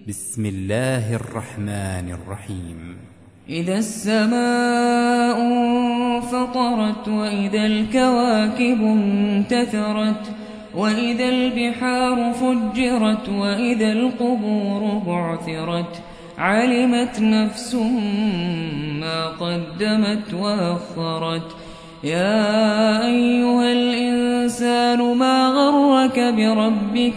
بسم الله الرحمن الرحيم. إذا السماء انفطرت وإذا الكواكب انتثرت وإذا البحار فجرت وإذا القبور بعثرت علمت نفس ما قدمت وأخرت. يا أيها الإنسان ما غرك بربك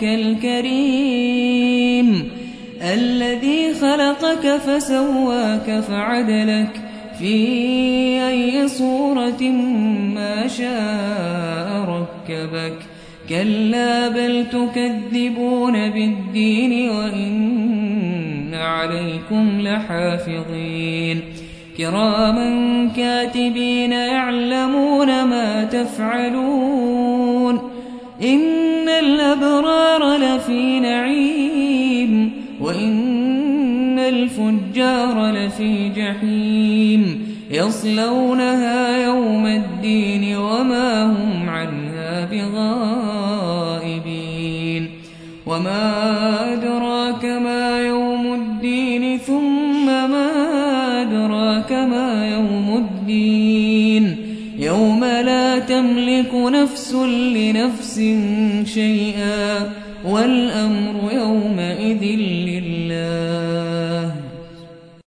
الكريم الذي خلقك فسواك فعدلك في أي صورة ما شاء ركبك. كلا بل تكذبون بالدين وإن عليكم لحافظين كراما كاتبين يعلمون ما تفعلون. إن الأبرار لفي نعيم وإن الفجار لفي جحيم يصلونها يوم الدين وما هم عنها بغائبين. وما أدراك ما يوم الدين ثم ما أدراك ما يوم الدين يوم لا تملك نفس لنفس شيئا والأمر يومئذ لله.